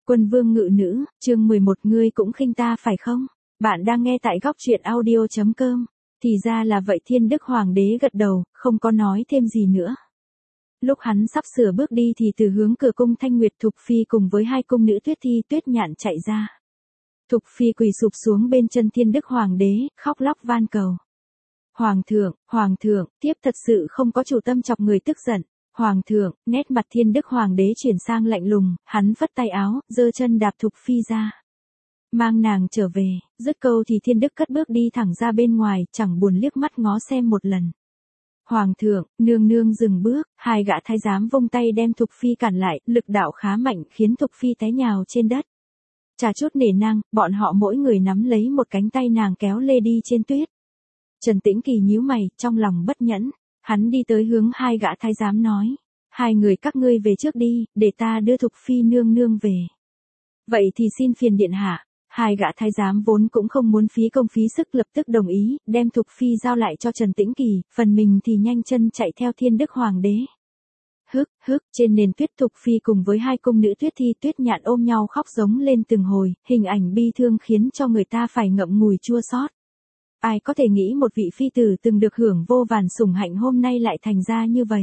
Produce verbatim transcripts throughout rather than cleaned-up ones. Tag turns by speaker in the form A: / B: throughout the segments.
A: Quân vương ngự nữ, chương mười một ngươi cũng khinh ta phải không? Bạn đang nghe tại góc truyện audio chấm com. Thì ra là vậy, Thiên Đức Hoàng đế gật đầu, không có nói thêm gì nữa. Lúc hắn sắp sửa bước đi thì từ hướng cửa cung Thanh Nguyệt Thục Phi cùng với hai cung nữ Tuyết Thi Tuyết Nhạn chạy ra. Thục Phi quỳ sụp xuống bên chân Thiên Đức Hoàng đế, khóc lóc van cầu. Hoàng thượng, Hoàng thượng, tiếp thật sự không có chủ tâm chọc người tức giận. Hoàng thượng, nét mặt Thiên Đức Hoàng đế chuyển sang lạnh lùng, hắn phất tay áo, giơ chân đạp Thục Phi ra. Mang nàng trở về, dứt câu thì Thiên Đức cất bước đi thẳng ra bên ngoài, chẳng buồn liếc mắt ngó xem một lần. Hoàng thượng, nương nương dừng bước, hai gã thái giám vung tay đem Thục Phi cản lại, lực đạo khá mạnh khiến Thục Phi té nhào trên đất. Chả chút nể nang, bọn họ mỗi người nắm lấy một cánh tay nàng kéo lê đi trên tuyết. Trần Tĩnh Kỳ nhíu mày, trong lòng bất nhẫn. Hắn đi tới hướng hai gã thái giám nói. Hai người các ngươi về trước đi, để ta đưa Thục Phi nương nương về. Vậy thì xin phiền điện hạ. Hai gã thái giám vốn cũng không muốn phí công phí sức lập tức đồng ý, đem Thục Phi giao lại cho Trần Tĩnh Kỳ, phần mình thì nhanh chân chạy theo Thiên Đức Hoàng đế. Hức, hức, trên nền tuyết Thục Phi cùng với hai cung nữ Tuyết Thi Tuyết Nhạn ôm nhau khóc giống lên từng hồi, hình ảnh bi thương khiến cho người ta phải ngậm ngùi chua xót. Ai có thể nghĩ một vị phi tử từng được hưởng vô vàn sủng hạnh hôm nay lại thành ra như vậy.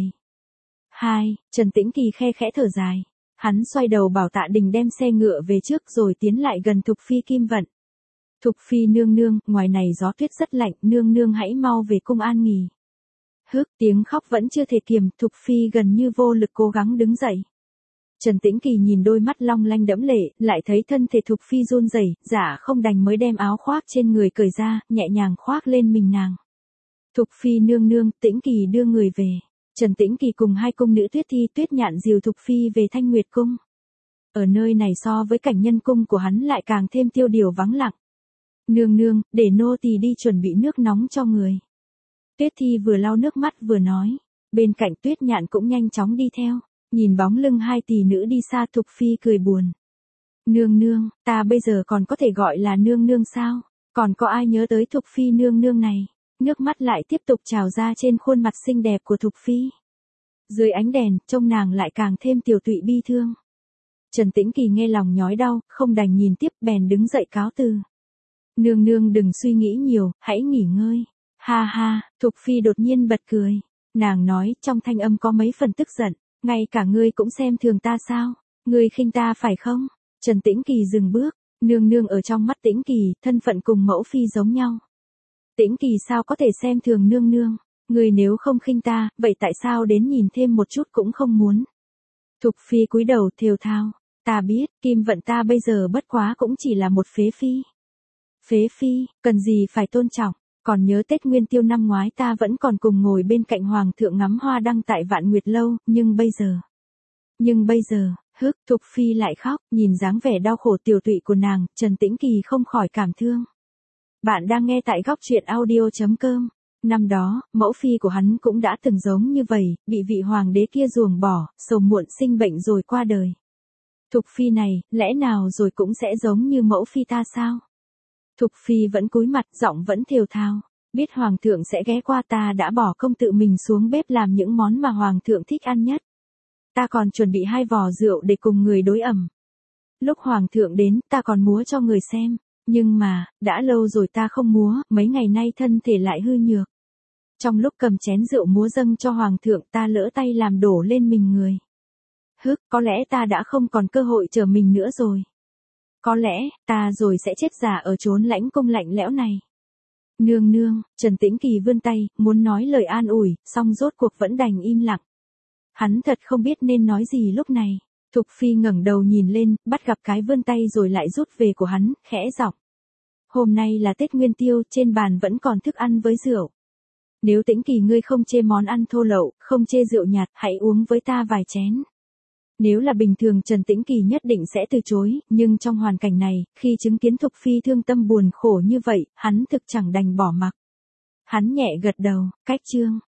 A: Hai, Trần Tĩnh Kỳ khe khẽ thở dài. Hắn xoay đầu bảo Tạ Đình đem xe ngựa về trước rồi tiến lại gần Thục Phi Kim Vận. Thục Phi nương nương, ngoài này gió tuyết rất lạnh, nương nương hãy mau về cung an nghỉ. Hức, tiếng khóc vẫn chưa thể kiềm, Thục Phi gần như vô lực cố gắng đứng dậy. Trần Tĩnh Kỳ nhìn đôi mắt long lanh đẫm lệ, lại thấy thân thể Thục Phi run rẩy, giả không đành mới đem áo khoác trên người cởi ra, nhẹ nhàng khoác lên mình nàng. Thục Phi nương nương, Tĩnh Kỳ đưa người về. Trần Tĩnh Kỳ cùng hai cung nữ Tuyết Thi Tuyết Nhạn dìu Thục Phi về Thanh Nguyệt cung. Ở nơi này so với cảnh nhân cung của hắn lại càng thêm tiêu điều vắng lặng. Nương nương, để nô tỳ đi chuẩn bị nước nóng cho người. Tuyết Thi vừa lau nước mắt vừa nói. Bên cạnh Tuyết Nhạn cũng nhanh chóng đi theo. Nhìn bóng lưng hai tỷ nữ đi xa, Thục Phi cười buồn. Nương nương, ta bây giờ còn có thể gọi là nương nương sao? Còn có ai nhớ tới Thục Phi nương nương này? Nước mắt lại tiếp tục trào ra trên khuôn mặt xinh đẹp của Thục Phi. Dưới ánh đèn, trông nàng lại càng thêm tiều tụy bi thương. Trần Tĩnh Kỳ nghe lòng nhói đau, không đành nhìn tiếp bèn đứng dậy cáo từ. Nương nương đừng suy nghĩ nhiều, hãy nghỉ ngơi. Ha ha, Thục Phi đột nhiên bật cười. Nàng nói trong thanh âm có mấy phần tức giận. Ngay cả ngươi cũng xem thường ta sao? Ngươi khinh ta phải không? Trần Tĩnh Kỳ dừng bước. Nương nương ở trong mắt Tĩnh Kỳ, thân phận cùng mẫu phi giống nhau. Tĩnh Kỳ sao có thể xem thường nương nương? Ngươi nếu không khinh ta, vậy tại sao đến nhìn thêm một chút cũng không muốn? Thục Phi cúi đầu thều thào. Ta biết, Kim Vận ta bây giờ bất quá cũng chỉ là một phế phi. Phế phi, cần gì phải tôn trọng? Còn nhớ Tết Nguyên Tiêu năm ngoái ta vẫn còn cùng ngồi bên cạnh Hoàng thượng ngắm hoa đăng tại Vạn Nguyệt Lâu, nhưng bây giờ... Nhưng bây giờ, hức, Thục Phi lại khóc, nhìn dáng vẻ đau khổ tiều tụy của nàng, Trần Tĩnh Kỳ không khỏi cảm thương. Bạn đang nghe tại góc truyện audio chấm com. Năm đó, mẫu phi của hắn cũng đã từng giống như vậy, bị vị hoàng đế kia ruồng bỏ, sầu muộn sinh bệnh rồi qua đời. Thục Phi này, lẽ nào rồi cũng sẽ giống như mẫu phi ta sao? Thục Phi vẫn cúi mặt, giọng vẫn thều thào. Biết Hoàng thượng sẽ ghé qua ta đã bỏ công tự mình xuống bếp làm những món mà Hoàng thượng thích ăn nhất. Ta còn chuẩn bị hai vò rượu để cùng người đối ẩm. Lúc Hoàng thượng đến, ta còn múa cho người xem. Nhưng mà, đã lâu rồi ta không múa, mấy ngày nay thân thể lại hư nhược. Trong lúc cầm chén rượu múa dâng cho Hoàng thượng ta lỡ tay làm đổ lên mình người. Hức, có lẽ ta đã không còn cơ hội trở mình nữa rồi. Có lẽ, ta rồi sẽ chết già ở chốn lãnh cung lạnh lẽo này. Nương nương, Trần Tĩnh Kỳ vươn tay, muốn nói lời an ủi, song rốt cuộc vẫn đành im lặng. Hắn thật không biết nên nói gì lúc này. Thục Phi ngẩng đầu nhìn lên, bắt gặp cái vươn tay rồi lại rút về của hắn, khẽ giọng. Hôm nay là Tết Nguyên Tiêu, trên bàn vẫn còn thức ăn với rượu. Nếu Tĩnh Kỳ ngươi không chê món ăn thô lậu, không chê rượu nhạt, hãy uống với ta vài chén. Nếu là bình thường Trần Tĩnh Kỳ nhất định sẽ từ chối, nhưng trong hoàn cảnh này, khi chứng kiến Thục Phi thương tâm buồn khổ như vậy, hắn thực chẳng đành bỏ mặc. Hắn nhẹ gật đầu, cách chương.